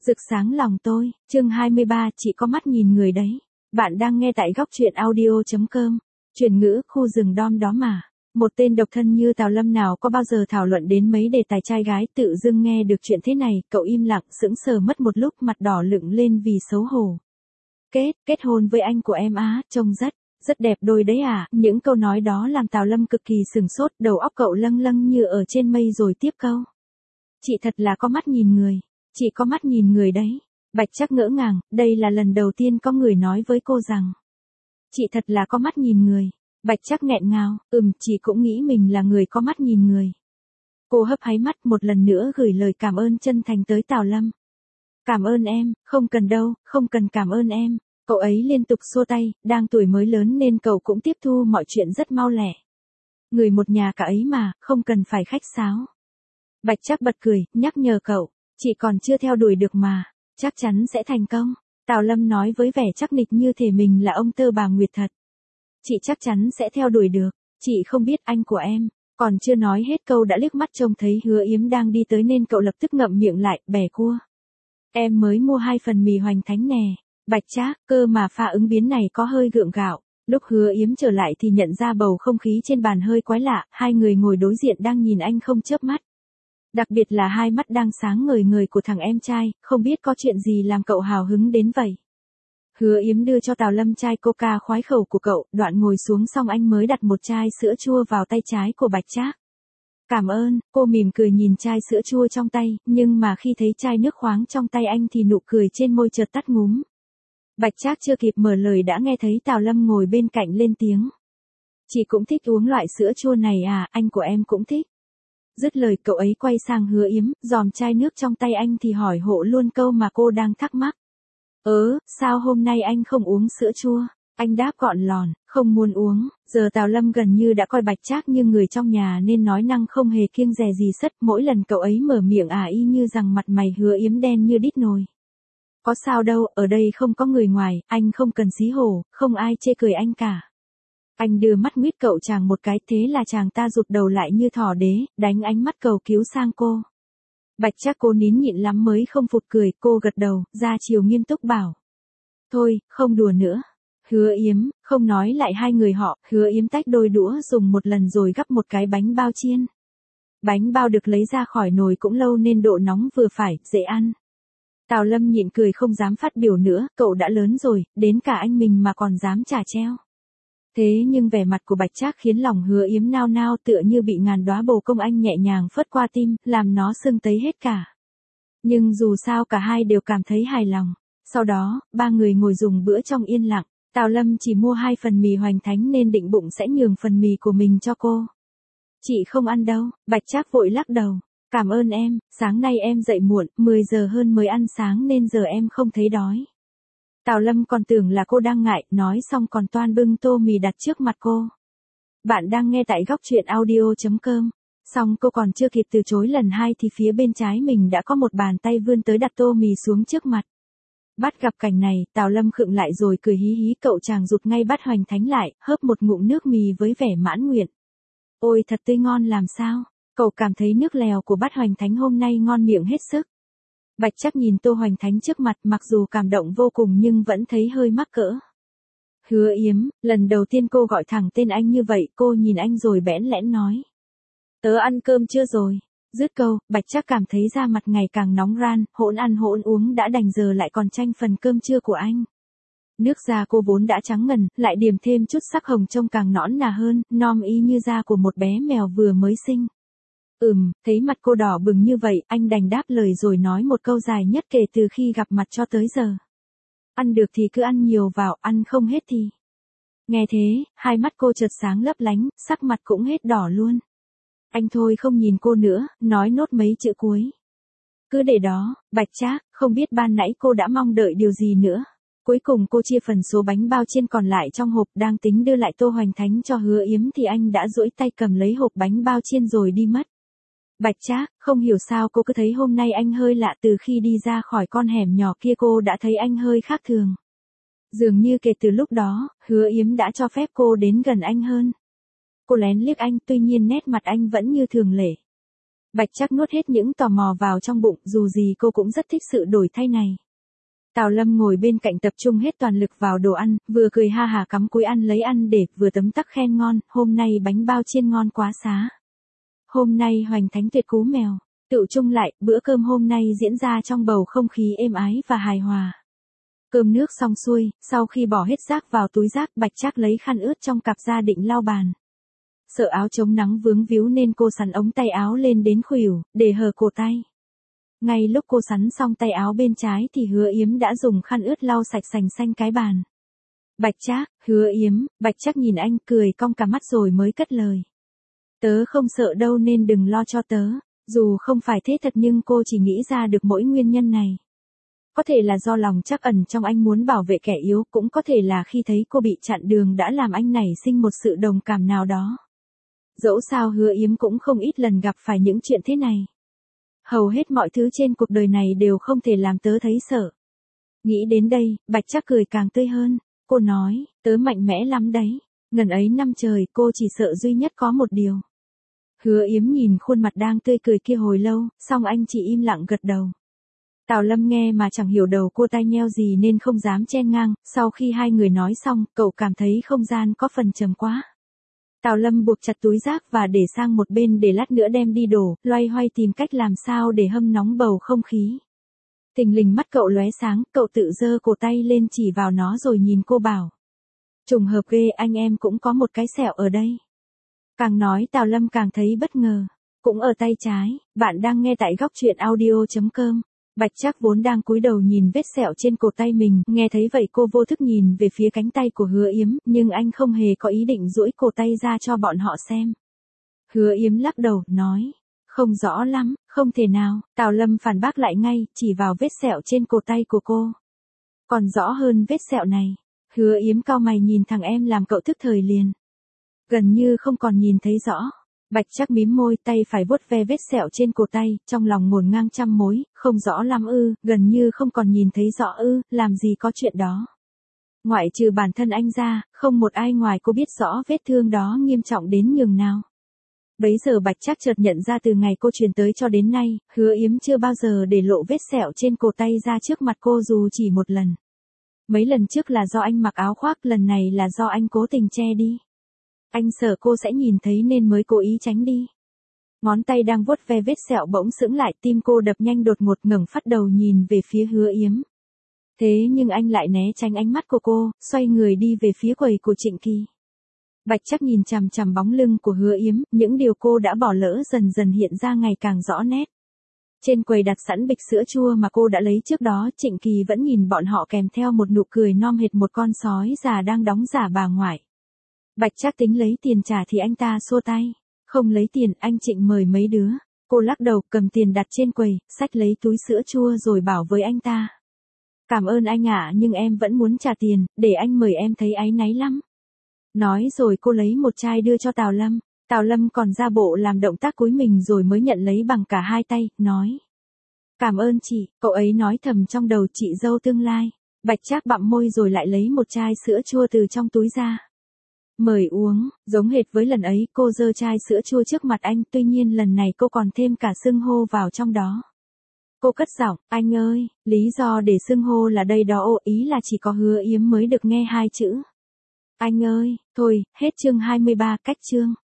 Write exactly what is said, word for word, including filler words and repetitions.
Rực sáng lòng tôi, chương hai mươi ba, chị có mắt nhìn người đấy. Bạn đang nghe tại góc truyện audio.com. Chuyển ngữ, khu rừng đom đó mà. Một tên độc thân như Tào Lâm nào có bao giờ thảo luận đến mấy đề tài trai gái, tự dưng nghe được chuyện thế này, cậu im lặng, sững sờ mất một lúc, mặt đỏ lựng lên vì xấu hổ. Kết, kết hôn với anh của em á, trông rất, rất đẹp đôi đấy à, những câu nói đó làm Tào Lâm cực kỳ sừng sốt, đầu óc cậu lâng lâng như ở trên mây rồi tiếp câu. Chị thật là có mắt nhìn người. Chị có mắt nhìn người đấy. Bạch Trác ngỡ ngàng, đây là lần đầu tiên có người nói với cô rằng chị thật là có mắt nhìn người. Bạch Trác nghẹn ngào, ừm, chị cũng nghĩ mình là người có mắt nhìn người. Cô hấp háy mắt một lần nữa gửi lời cảm ơn chân thành tới Tào Lâm. Cảm ơn em, không cần đâu, không cần cảm ơn em. Cậu ấy liên tục xua tay, đang tuổi mới lớn nên cậu cũng tiếp thu mọi chuyện rất mau lẹ. Người một nhà cả ấy mà, không cần phải khách sáo. Bạch Trác bật cười, nhắc nhở cậu. Chị còn chưa theo đuổi được mà, chắc chắn sẽ thành công. Tào Lâm nói với vẻ chắc nịch như thể mình là ông tơ bà Nguyệt thật. Chị chắc chắn sẽ theo đuổi được, chị không biết anh của em. Còn chưa nói hết câu đã liếc mắt trông thấy Hứa Yếm đang đi tới nên cậu lập tức ngậm miệng lại, bẻ cua. Em mới mua hai phần mì hoành thánh nè. Bạch Trác, cơ mà pha ứng biến này có hơi gượng gạo. Lúc Hứa Yếm trở lại thì nhận ra bầu không khí trên bàn hơi quái lạ, hai người ngồi đối diện đang nhìn anh không chớp mắt. Đặc biệt là hai mắt đang sáng ngời ngời của thằng em trai, không biết có chuyện gì làm cậu hào hứng đến vậy. Hứa Yếm đưa cho Tào Lâm chai coca khoái khẩu của cậu, đoạn ngồi xuống xong anh mới đặt một chai sữa chua vào tay trái của Bạch Trác. Cảm ơn, cô mỉm cười nhìn chai sữa chua trong tay, nhưng mà khi thấy chai nước khoáng trong tay anh thì nụ cười trên môi chợt tắt ngúm. Bạch Trác chưa kịp mở lời đã nghe thấy Tào Lâm ngồi bên cạnh lên tiếng. Chị cũng thích uống loại sữa chua này à, anh của em cũng thích. Dứt lời cậu ấy quay sang Hứa Yếm, dòm chai nước trong tay anh thì hỏi hộ luôn câu mà cô đang thắc mắc. Ớ, sao hôm nay anh không uống sữa chua? Anh đáp gọn lòn, không muốn uống. Giờ Tào Lâm gần như đã coi Bạch Trác như người trong nhà nên nói năng không hề kiêng dè gì sất. Mỗi lần cậu ấy mở miệng à y như rằng mặt mày Hứa Yếm đen như đít nồi. Có sao đâu, ở đây không có người ngoài, anh không cần xí hổ, không ai chê cười anh cả. Anh đưa mắt nguyết cậu chàng một cái, thế là chàng ta rụt đầu lại như thỏ đế, đánh ánh mắt cầu cứu sang cô. Bạch Trác cô nín nhịn lắm mới không phụt cười, cô gật đầu, ra chiều nghiêm túc bảo. Thôi, không đùa nữa. Hứa Yếm, không nói lại hai người họ, Hứa Yếm tách đôi đũa dùng một lần rồi gắp một cái bánh bao chiên. Bánh bao được lấy ra khỏi nồi cũng lâu nên độ nóng vừa phải, dễ ăn. Tào Lâm nhịn cười không dám phát biểu nữa, cậu đã lớn rồi, đến cả anh mình mà còn dám chả treo. Thế nhưng vẻ mặt của Bạch Trác khiến lòng Hứa Yếm nao nao tựa như bị ngàn đóa bồ công anh nhẹ nhàng phất qua tim, làm nó sưng tấy hết cả. Nhưng dù sao cả hai đều cảm thấy hài lòng. Sau đó, ba người ngồi dùng bữa trong yên lặng. Tào Lâm chỉ mua hai phần mì hoành thánh nên định bụng sẽ nhường phần mì của mình cho cô. Chị không ăn đâu, Bạch Trác vội lắc đầu. Cảm ơn em, sáng nay em dậy muộn, mười giờ hơn mới ăn sáng nên giờ em không thấy đói. Tào Lâm còn tưởng là cô đang ngại, nói xong còn toan bưng tô mì đặt trước mặt cô. Bạn đang nghe tại góc truyện audio.com. Xong cô còn chưa kịp từ chối lần hai thì phía bên trái mình đã có một bàn tay vươn tới đặt tô mì xuống trước mặt. Bắt gặp cảnh này, Tào Lâm khựng lại rồi cười hí hí, cậu chàng rụt ngay bát hoành thánh lại, hớp một ngụm nước mì với vẻ mãn nguyện. Ôi thật tươi ngon làm sao, cậu cảm thấy nước lèo của bát hoành thánh hôm nay ngon miệng hết sức. Bạch Trác nhìn tô hoành thánh trước mặt mặc dù cảm động vô cùng nhưng vẫn thấy hơi mắc cỡ. Hứa Yếm, lần đầu tiên cô gọi thẳng tên anh như vậy, cô nhìn anh rồi bẽn lẽn nói. Tớ ăn cơm chưa rồi? Dứt câu, Bạch Trác cảm thấy da mặt ngày càng nóng ran, hỗn ăn hỗn uống đã đành giờ lại còn tranh phần cơm trưa của anh. Nước da cô vốn đã trắng ngần, lại điểm thêm chút sắc hồng trông càng nõn nà hơn, nom y như da của một bé mèo vừa mới sinh. Ừm, thấy mặt cô đỏ bừng như vậy, anh đành đáp lời rồi nói một câu dài nhất kể từ khi gặp mặt cho tới giờ. Ăn được thì cứ ăn nhiều vào, ăn không hết thì. Nghe thế, hai mắt cô chợt sáng lấp lánh, sắc mặt cũng hết đỏ luôn. Anh thôi không nhìn cô nữa, nói nốt mấy chữ cuối. Cứ để đó, Bạch Trác, không biết ban nãy cô đã mong đợi điều gì nữa. Cuối cùng cô chia phần số bánh bao chiên còn lại trong hộp, đang tính đưa lại tô hoành thánh cho Hứa Yếm thì anh đã duỗi tay cầm lấy hộp bánh bao chiên rồi đi mất. Bạch Trác, không hiểu sao cô cứ thấy hôm nay anh hơi lạ, từ khi đi ra khỏi con hẻm nhỏ kia cô đã thấy anh hơi khác thường. Dường như kể từ lúc đó, Hứa Yếm đã cho phép cô đến gần anh hơn. Cô lén liếc anh, tuy nhiên nét mặt anh vẫn như thường lệ. Bạch Trác nuốt hết những tò mò vào trong bụng, dù gì cô cũng rất thích sự đổi thay này. Tào Lâm ngồi bên cạnh tập trung hết toàn lực vào đồ ăn, vừa cười ha hả cắm cúi ăn lấy ăn để, vừa tấm tắc khen ngon, hôm nay bánh bao chiên ngon quá xá. Hôm nay hoành thánh tuyệt cú mèo. Tựu chung lại, bữa cơm hôm nay diễn ra trong bầu không khí êm ái và hài hòa. Cơm nước xong xuôi, sau khi bỏ hết rác vào túi rác, Bạch Trác lấy khăn ướt trong cặp ra định lau bàn. Sợ áo chống nắng vướng víu nên cô sắn ống tay áo lên đến khuỷu, để hở cổ tay. Ngay lúc cô sắn xong tay áo bên trái thì Hứa Yếm đã dùng khăn ướt lau sạch sành xanh cái bàn. Bạch Trác, Hứa Yếm, Bạch Trác nhìn anh cười cong cả mắt rồi mới cất lời. Tớ không sợ đâu nên đừng lo cho tớ, dù không phải thế thật nhưng cô chỉ nghĩ ra được mỗi nguyên nhân này. Có thể là do lòng trắc ẩn trong anh muốn bảo vệ kẻ yếu, cũng có thể là khi thấy cô bị chặn đường đã làm anh nảy sinh một sự đồng cảm nào đó. Dẫu sao Hứa Yếm cũng không ít lần gặp phải những chuyện thế này. Hầu hết mọi thứ trên cuộc đời này đều không thể làm tớ thấy sợ. Nghĩ đến đây, Bạch Trác cười càng tươi hơn. Cô nói, tớ mạnh mẽ lắm đấy. Ngần ấy năm trời cô chỉ sợ duy nhất có một điều. Hứa Yếm nhìn khuôn mặt đang tươi cười kia hồi lâu, xong anh chỉ im lặng gật đầu. Tào Lâm nghe mà chẳng hiểu đầu cô tai nheo gì nên không dám chen ngang, sau khi hai người nói xong, cậu cảm thấy không gian có phần trầm quá. Tào Lâm buộc chặt túi rác và để sang một bên để lát nữa đem đi đổ, loay hoay tìm cách làm sao để hâm nóng bầu không khí. Thình lình mắt cậu lóe sáng, cậu tự giơ cổ tay lên chỉ vào nó rồi nhìn cô bảo. Trùng hợp ghê, anh em cũng có một cái sẹo ở đây. Càng nói Tào Lâm càng thấy bất ngờ. Cũng ở tay trái, bạn đang nghe tại góc truyện audio chấm com. Bạch Trác vốn đang cúi đầu nhìn vết sẹo trên cổ tay mình, nghe thấy vậy cô vô thức nhìn về phía cánh tay của Hứa Yếm, nhưng anh không hề có ý định duỗi cổ tay ra cho bọn họ xem. Hứa Yếm lắc đầu, nói, không rõ lắm, không thể nào. Tào Lâm phản bác lại ngay, chỉ vào vết sẹo trên cổ tay của cô. Còn rõ hơn vết sẹo này. Hứa Yếm cau mày nhìn thằng em làm cậu thức thời liền. Gần như không còn nhìn thấy rõ. Bạch Trác mím môi, tay phải vuốt ve vết sẹo trên cổ tay, trong lòng ngổn ngang trăm mối, không rõ lắm ư, gần như không còn nhìn thấy rõ ư, làm gì có chuyện đó. Ngoại trừ bản thân anh ra, không một ai ngoài cô biết rõ vết thương đó nghiêm trọng đến nhường nào. Bấy giờ Bạch Trác chợt nhận ra từ ngày cô truyền tới cho đến nay, Hứa Yếm chưa bao giờ để lộ vết sẹo trên cổ tay ra trước mặt cô dù chỉ một lần. Mấy lần trước là do anh mặc áo khoác, lần này là do anh cố tình che đi. Anh sợ cô sẽ nhìn thấy nên mới cố ý tránh đi. Ngón tay đang vuốt ve vết sẹo bỗng sững lại, tim cô đập nhanh đột ngột, ngẩng phát đầu nhìn về phía Hứa Yếm. Thế nhưng anh lại né tránh ánh mắt của cô, xoay người đi về phía quầy của Trịnh Kỳ. Bạch Trác nhìn chằm chằm bóng lưng của Hứa Yếm, những điều cô đã bỏ lỡ dần dần hiện ra ngày càng rõ nét. Trên quầy đặt sẵn bịch sữa chua mà cô đã lấy trước đó, Trịnh Kỳ vẫn nhìn bọn họ kèm theo một nụ cười non hệt một con sói già đang đóng giả bà ngoại. Bạch Trác tính lấy tiền trả thì anh ta xua tay. Không lấy tiền, anh Trịnh mời mấy đứa. Cô lắc đầu, cầm tiền đặt trên quầy, xách lấy túi sữa chua rồi bảo với anh ta. Cảm ơn anh ạ, nhưng em vẫn muốn trả tiền, để anh mời em thấy áy náy lắm. Nói rồi cô lấy một chai đưa cho Tào Lâm. Tào Lâm còn ra bộ làm động tác cúi mình rồi mới nhận lấy bằng cả hai tay, nói. Cảm ơn chị, cậu ấy nói thầm trong đầu, chị dâu tương lai. Bạch Trác bặm môi rồi lại lấy một chai sữa chua từ trong túi ra. Mời uống, giống hệt với lần ấy cô giơ chai sữa chua trước mặt anh, tuy nhiên lần này cô còn thêm cả xưng hô vào trong đó. Cô cất giọng, anh ơi, lý do để xưng hô là đây đó, ô ý là chỉ có Hứa Yếm mới được nghe hai chữ. Anh ơi, thôi, hết chương hai mươi ba, cách chương.